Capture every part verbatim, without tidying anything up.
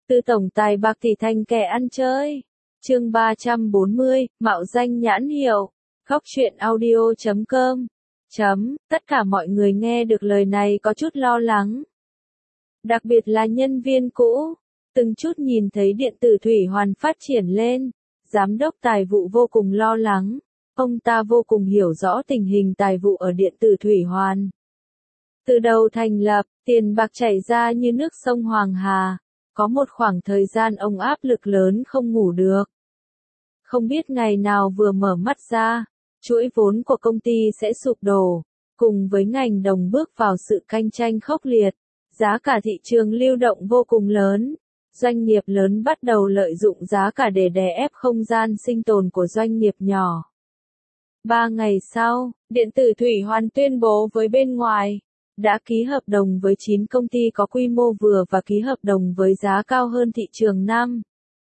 Từ tổng tài bạc tỷ thành kẻ ăn chơi. Chương ba trăm bốn mươi, mạo danh nhãn hiệu. Góc truyện audio chấm com. Chấm, tất cả mọi người nghe được lời này có chút lo lắng. Đặc biệt là nhân viên cũ, từng chút nhìn thấy điện tử thủy hoàn phát triển lên, giám đốc tài vụ vô cùng lo lắng, ông ta vô cùng hiểu rõ tình hình tài vụ ở điện tử thủy hoàn. Từ đầu thành lập, tiền bạc chảy ra như nước sông Hoàng Hà, có một khoảng thời gian ông áp lực lớn không ngủ được. Không biết ngày nào vừa mở mắt ra, chuỗi vốn của công ty sẽ sụp đổ, cùng với ngành đồng bước vào sự cạnh tranh khốc liệt, giá cả thị trường lưu động vô cùng lớn, doanh nghiệp lớn bắt đầu lợi dụng giá cả để đè ép không gian sinh tồn của doanh nghiệp nhỏ. Ba ngày sau, điện tử thủy hoàn tuyên bố với bên ngoài, đã ký hợp đồng với chín công ty có quy mô vừa và ký hợp đồng với giá cao hơn thị trường năm.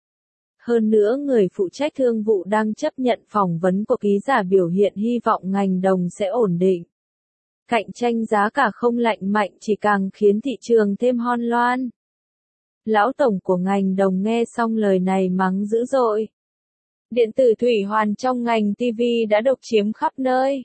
Hơn nữa người phụ trách thương vụ đang chấp nhận phỏng vấn của ký giả biểu hiện hy vọng ngành đồng sẽ ổn định. Cạnh tranh giá cả không lạnh mạnh chỉ càng khiến thị trường thêm hon loan. Lão tổng của ngành đồng nghe xong lời này mắng dữ dội. Điện tử thủy hoàn trong ngành ti vi đã độc chiếm khắp nơi.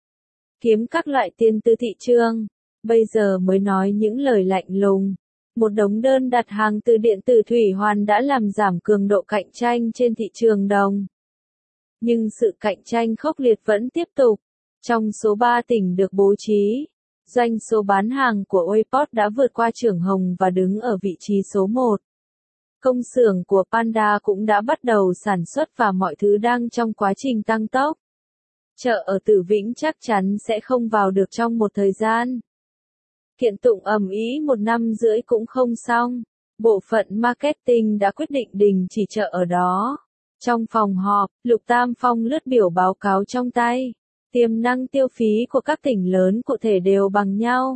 Kiếm các loại tiền từ thị trường. Bây giờ mới nói những lời lạnh lùng. Một đống đơn đặt hàng từ điện tử thủy hoàn đã làm giảm cường độ cạnh tranh trên thị trường đồng. Nhưng sự cạnh tranh khốc liệt vẫn tiếp tục. Trong số ba tỉnh được bố trí, doanh số bán hàng của Wayport đã vượt qua Trưởng Hồng và đứng ở vị trí số một. Công xưởng của Panda cũng đã bắt đầu sản xuất và mọi thứ đang trong quá trình tăng tốc. Chợ ở Tử Vĩnh chắc chắn sẽ không vào được trong một thời gian. Kiện tụng ầm ĩ một năm rưỡi cũng không xong. Bộ phận marketing đã quyết định đình chỉ chợ ở đó. Trong phòng họp, Lục Tam Phong lướt biểu báo cáo trong tay. Tiềm năng tiêu phí của các tỉnh lớn cụ thể đều bằng nhau.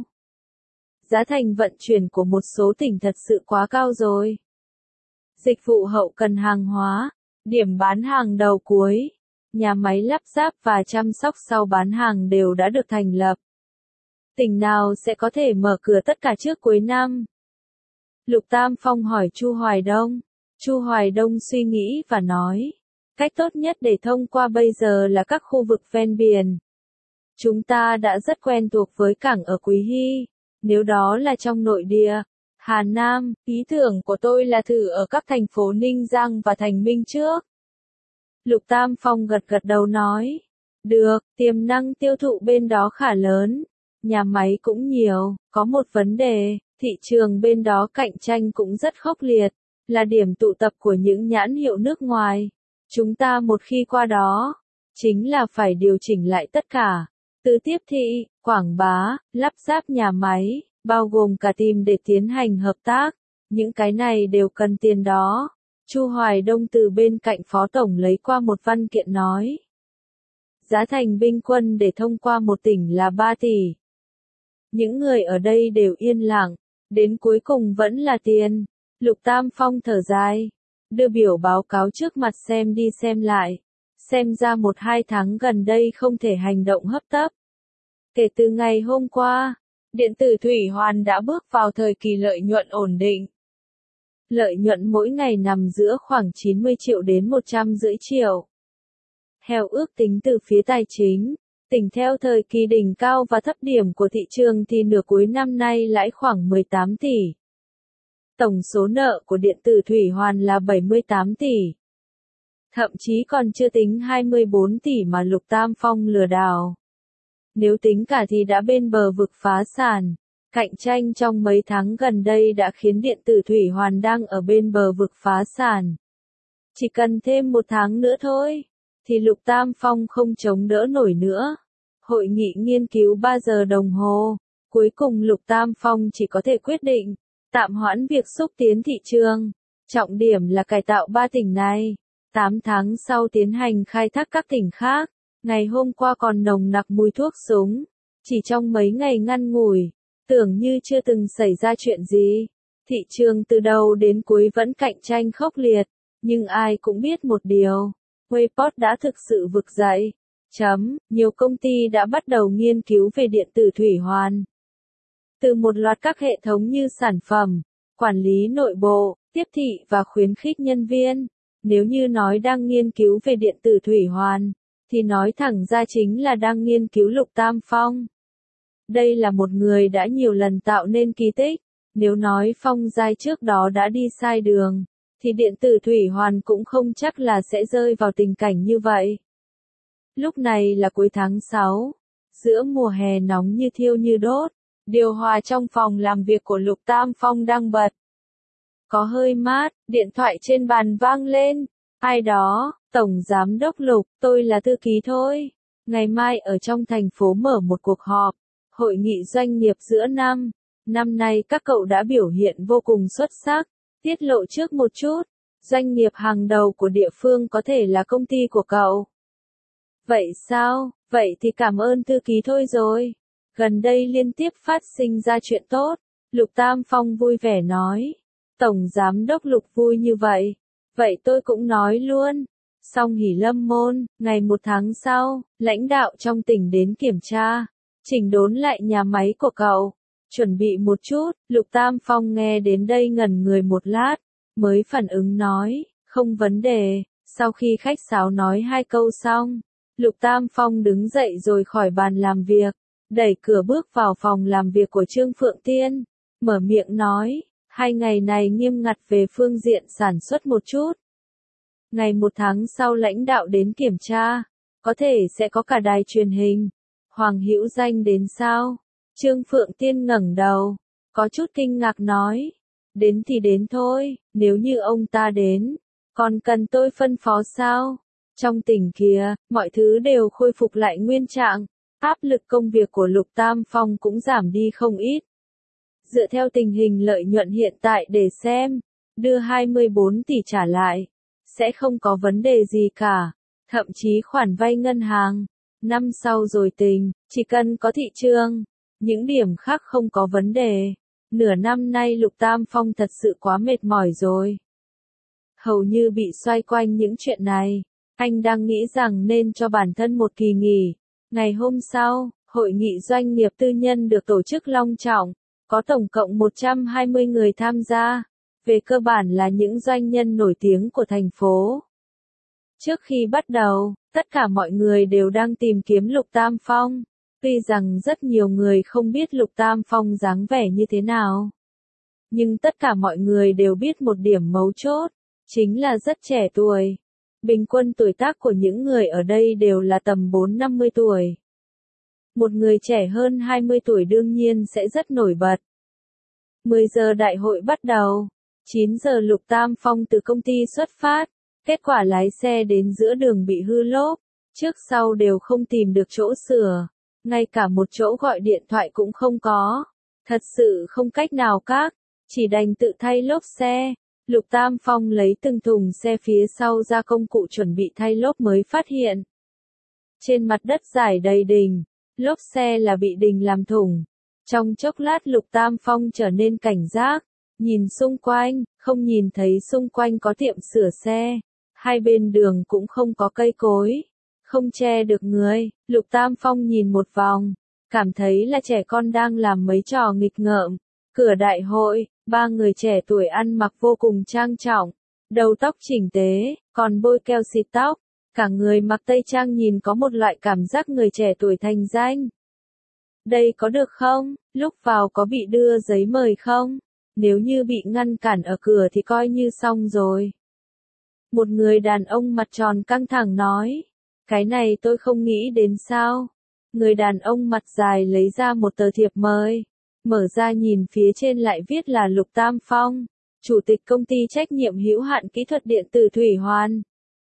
Giá thành vận chuyển của một số tỉnh thật sự quá cao rồi. Dịch vụ hậu cần hàng hóa, điểm bán hàng đầu cuối, nhà máy lắp ráp và chăm sóc sau bán hàng đều đã được thành lập. Tỉnh nào sẽ có thể mở cửa tất cả trước cuối năm? Lục Tam Phong hỏi Chu Hoài Đông. Chu Hoài Đông suy nghĩ và nói, cách tốt nhất để thông qua bây giờ là các khu vực ven biển. Chúng ta đã rất quen thuộc với cảng ở Quý Hy, nếu đó là trong nội địa, Hà Nam, ý tưởng của tôi là thử ở các thành phố Ninh Giang và Thành Minh trước. Lục Tam Phong gật gật đầu nói, được, tiềm năng tiêu thụ bên đó khá lớn. Nhà máy cũng nhiều, có một vấn đề, thị trường bên đó cạnh tranh cũng rất khốc liệt, là điểm tụ tập của những nhãn hiệu nước ngoài. Chúng ta một khi qua đó, chính là phải điều chỉnh lại tất cả, từ tiếp thị, quảng bá, lắp ráp nhà máy, bao gồm cả team để tiến hành hợp tác, những cái này đều cần tiền đó. Chu Hoài Đông từ bên cạnh phó tổng lấy qua một văn kiện nói. Giá thành binh quân để thông qua một tỉnh là ba tỷ. Những người ở đây đều yên lặng, đến cuối cùng vẫn là tiền. Lục Tam Phong thở dài, đưa biểu báo cáo trước mặt xem đi xem lại. Xem ra một hai tháng gần đây không thể hành động hấp tấp. Kể từ ngày hôm qua, điện tử thủy hoàn đã bước vào thời kỳ lợi nhuận ổn định. Lợi nhuận mỗi ngày nằm giữa khoảng chín mươi triệu đến một trăm rưỡi triệu. Theo ước tính từ phía tài chính, tính theo thời kỳ đỉnh cao và thấp điểm của thị trường thì nửa cuối năm nay lãi khoảng mười tám tỷ. Tổng số nợ của điện tử thủy hoàn là bảy mươi tám tỷ. Thậm chí còn chưa tính hai mươi bốn tỷ mà Lục Tam Phong lừa đảo. Nếu tính cả thì đã bên bờ vực phá sản. Cạnh tranh trong mấy tháng gần đây đã khiến điện tử thủy hoàn đang ở bên bờ vực phá sản. Chỉ cần thêm một tháng nữa thôi, thì Lục Tam Phong không chống đỡ nổi nữa. Hội nghị nghiên cứu ba giờ đồng hồ, cuối cùng Lục Tam Phong chỉ có thể quyết định, tạm hoãn việc xúc tiến thị trường. Trọng điểm là cải tạo ba tỉnh này, tám tháng sau tiến hành khai thác các tỉnh khác. Ngày hôm qua còn nồng nặc mùi thuốc súng, chỉ trong mấy ngày ngắn ngủi, tưởng như chưa từng xảy ra chuyện gì. Thị trường từ đầu đến cuối vẫn cạnh tranh khốc liệt, nhưng ai cũng biết một điều, Wayport đã thực sự vực dậy. Chấm, nhiều công ty đã bắt đầu nghiên cứu về điện tử thủy hoàn. Từ một loạt các hệ thống như sản phẩm, quản lý nội bộ, tiếp thị và khuyến khích nhân viên. Nếu như nói đang nghiên cứu về điện tử thủy hoàn, thì nói thẳng ra chính là đang nghiên cứu Lục Tam Phong. Đây là một người đã nhiều lần tạo nên kỳ tích. Nếu nói Phong Giai trước đó đã đi sai đường, thì điện tử thủy hoàn cũng không chắc là sẽ rơi vào tình cảnh như vậy. Lúc này là cuối tháng sáu, giữa mùa hè nóng như thiêu như đốt, điều hòa trong phòng làm việc của Lục Tam Phong đang bật. Có hơi mát, điện thoại trên bàn vang lên. Ai đó, Tổng Giám đốc Lục, tôi là thư ký thôi. Ngày mai ở trong thành phố mở một cuộc họp, hội nghị doanh nghiệp giữa năm. Năm nay các cậu đã biểu hiện vô cùng xuất sắc. Tiết lộ trước một chút, doanh nghiệp hàng đầu của địa phương có thể là công ty của cậu. Vậy sao? Vậy thì cảm ơn thư ký thôi rồi. Gần đây liên tiếp phát sinh ra chuyện tốt. Lục Tam Phong vui vẻ nói. Tổng Giám đốc Lục vui như vậy. Vậy tôi cũng nói luôn. Xong Hỉ Lâm Môn, ngày một tháng sau, lãnh đạo trong tỉnh đến kiểm tra, chỉnh đốn lại nhà máy của cậu. Chuẩn bị một chút, Lục Tam Phong nghe đến đây ngẩn người một lát, mới phản ứng nói, không vấn đề. Sau khi khách sáo nói hai câu xong, Lục Tam Phong đứng dậy rồi khỏi bàn làm việc, đẩy cửa bước vào phòng làm việc của Trương Phượng Tiên, mở miệng nói, hai ngày này nghiêm ngặt về phương diện sản xuất một chút. Ngày một tháng sau lãnh đạo đến kiểm tra, có thể sẽ có cả đài truyền hình. Hoàng Hữu Danh đến sao? Trương Phượng Tiên ngẩng đầu, có chút kinh ngạc nói, đến thì đến thôi, nếu như ông ta đến, còn cần tôi phân phó sao? Trong tỉnh kia, mọi thứ đều khôi phục lại nguyên trạng, áp lực công việc của Lục Tam Phong cũng giảm đi không ít. Dựa theo tình hình lợi nhuận hiện tại để xem, đưa hai mươi bốn tỷ trả lại, sẽ không có vấn đề gì cả, thậm chí khoản vay ngân hàng, năm sau rồi tính, chỉ cần có thị trường, những điểm khác không có vấn đề. Nửa năm nay Lục Tam Phong thật sự quá mệt mỏi rồi. Hầu như bị xoay quanh những chuyện này, anh đang nghĩ rằng nên cho bản thân một kỳ nghỉ. Ngày hôm sau, hội nghị doanh nghiệp tư nhân được tổ chức long trọng, có tổng cộng một trăm hai mươi người tham gia, về cơ bản là những doanh nhân nổi tiếng của thành phố. Trước khi bắt đầu, tất cả mọi người đều đang tìm kiếm Lục Tam Phong, tuy rằng rất nhiều người không biết Lục Tam Phong dáng vẻ như thế nào. Nhưng tất cả mọi người đều biết một điểm mấu chốt, chính là rất trẻ tuổi. Bình quân tuổi tác của những người ở đây đều là tầm bốn năm mươi tuổi. Một người trẻ hơn hai mươi tuổi đương nhiên sẽ rất nổi bật. mười giờ đại hội bắt đầu. chín giờ Lục Tam Phong từ công ty xuất phát. Kết quả lái xe đến giữa đường bị hư lốp. Trước sau đều không tìm được chỗ sửa. Ngay cả một chỗ gọi điện thoại cũng không có. Thật sự không cách nào khác. Chỉ đành tự thay lốp xe. Lục Tam Phong lấy từng thùng xe phía sau ra công cụ chuẩn bị thay lốp mới phát hiện. Trên mặt đất rải đầy đình. Lốp xe là bị đình làm thủng. Trong chốc lát Lục Tam Phong trở nên cảnh giác. Nhìn xung quanh, không nhìn thấy xung quanh có tiệm sửa xe. Hai bên đường cũng không có cây cối. Không che được người. Lục Tam Phong nhìn một vòng. Cảm thấy là trẻ con đang làm mấy trò nghịch ngợm. Cửa đại hội, ba người trẻ tuổi ăn mặc vô cùng trang trọng. Đầu tóc chỉnh tề, còn bôi keo xịt tóc. Cả người mặc tây trang nhìn có một loại cảm giác người trẻ tuổi thành danh. Đây có được không? Lúc vào có bị đưa giấy mời không? Nếu như bị ngăn cản ở cửa thì coi như xong rồi. Một người đàn ông mặt tròn căng thẳng nói. Cái này tôi không nghĩ đến sao. Người đàn ông mặt dài lấy ra một tờ thiệp mời. Mở ra nhìn phía trên lại viết là Lục Tam Phong, Chủ tịch công ty trách nhiệm hữu hạn kỹ thuật điện tử Thủy Hoàn.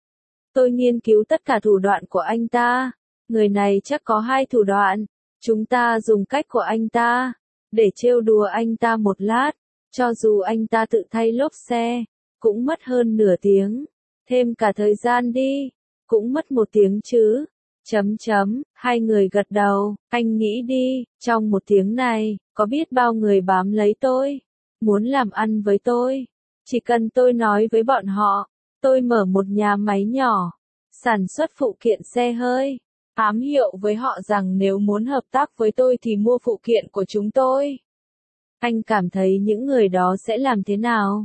Tôi nghiên cứu tất cả thủ đoạn của anh ta. Người này chắc có hai thủ đoạn. Chúng ta dùng cách của anh ta, để trêu đùa anh ta một lát. Cho dù anh ta tự thay lốp xe, cũng mất hơn nửa tiếng. Thêm cả thời gian đi, cũng mất một tiếng chứ. Chấm chấm, hai người gật đầu, anh nghĩ đi, trong một tiếng này, có biết bao người bám lấy tôi, muốn làm ăn với tôi. Chỉ cần tôi nói với bọn họ, tôi mở một nhà máy nhỏ, sản xuất phụ kiện xe hơi, ám hiệu với họ rằng nếu muốn hợp tác với tôi thì mua phụ kiện của chúng tôi. Anh cảm thấy những người đó sẽ làm thế nào?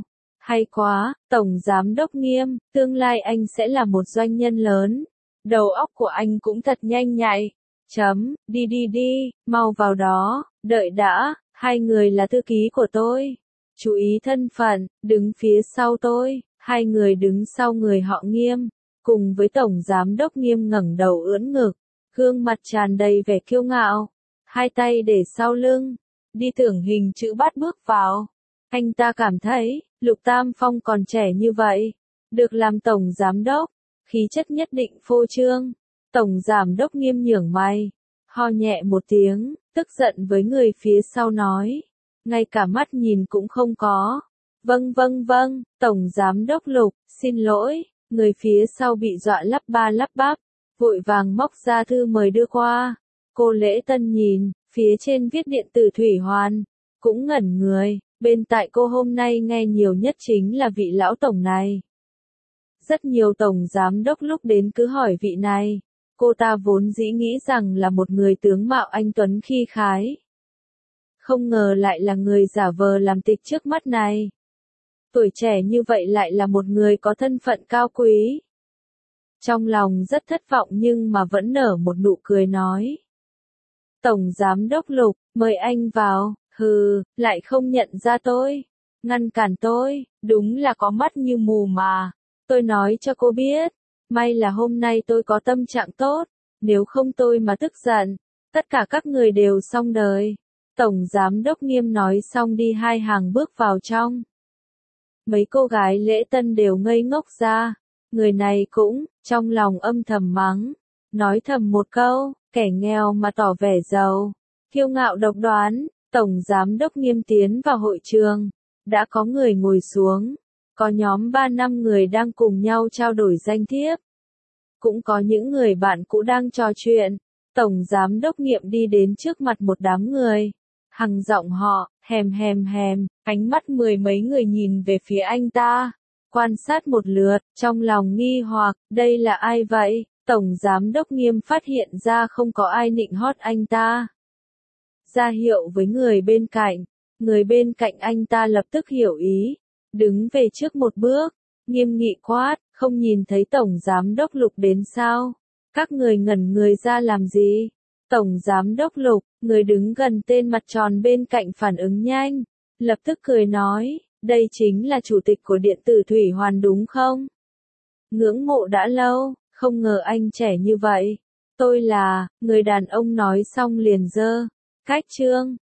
Hay quá, Tổng Giám Đốc Nghiêm, tương lai anh sẽ là một doanh nhân lớn. Đầu óc của anh cũng thật nhanh nhạy. Chấm, đi đi đi, mau vào đó, đợi đã, hai người là thư ký của tôi. Chú ý thân phận, đứng phía sau tôi, hai người đứng sau người họ Nghiêm, cùng với Tổng Giám Đốc Nghiêm ngẩng đầu ưỡn ngực, gương mặt tràn đầy vẻ kiêu ngạo, hai tay để sau lưng, đi tưởng hình chữ bát bước vào. Anh ta cảm thấy, Lục Tam Phong còn trẻ như vậy, được làm Tổng Giám Đốc, khí chất nhất định phô trương. Tổng Giám Đốc Nghiêm nhướng mày, ho nhẹ một tiếng, tức giận với người phía sau nói, ngay cả mắt nhìn cũng không có. Vâng vâng vâng, Tổng Giám Đốc Lục, xin lỗi, người phía sau bị dọa lắp ba lắp bắp, vội vàng móc ra thư mời đưa qua. Cô Lễ Tân nhìn, phía trên viết điện tử Thủy Hoàn, cũng ngẩn người, bên tại cô hôm nay nghe nhiều nhất chính là vị lão tổng này. Rất nhiều tổng giám đốc lúc đến cứ hỏi vị này, cô ta vốn dĩ nghĩ rằng là một người tướng mạo anh tuấn khí khái. Không ngờ lại là người giả vờ làm tịch trước mắt này. Tuổi trẻ như vậy lại là một người có thân phận cao quý. Trong lòng rất thất vọng nhưng mà vẫn nở một nụ cười nói. Tổng Giám Đốc Lục, mời anh vào, hừ, lại không nhận ra tôi, ngăn cản tôi, đúng là có mắt như mù mà. Tôi nói cho cô biết, may là hôm nay tôi có tâm trạng tốt, nếu không tôi mà tức giận, tất cả các người đều xong đời. Tổng Giám Đốc Nghiêm nói xong đi hai hàng bước vào trong. Mấy cô gái Lễ Tân đều ngây ngốc ra, người này cũng, trong lòng âm thầm mắng, nói thầm một câu, kẻ nghèo mà tỏ vẻ giàu, kiêu ngạo độc đoán. Tổng Giám Đốc Nghiêm tiến vào hội trường, đã có người ngồi xuống, có nhóm ba năm người đang cùng nhau trao đổi danh thiếp. Cũng có những người bạn cũ đang trò chuyện. Tổng Giám Đốc Nghiêm đi đến trước mặt một đám người, hằng giọng họ, hèm hèm hèm, ánh mắt mười mấy người nhìn về phía anh ta, quan sát một lượt, trong lòng nghi hoặc, đây là ai vậy? Tổng Giám Đốc Nghiêm phát hiện ra không có ai nịnh hót anh ta. Ra hiệu với người bên cạnh, người bên cạnh anh ta lập tức hiểu ý, đứng về trước một bước, nghiêm nghị quát, không nhìn thấy Tổng Giám Đốc Lục đến sao? Các người ngẩn người ra làm gì? Tổng Giám Đốc Lục, người đứng gần tên mặt tròn bên cạnh phản ứng nhanh, lập tức cười nói, đây chính là chủ tịch của điện tử Thủy Hoàn đúng không? Ngưỡng mộ đã lâu, không ngờ anh trẻ như vậy. Tôi là, người đàn ông nói xong liền giơ cách trương,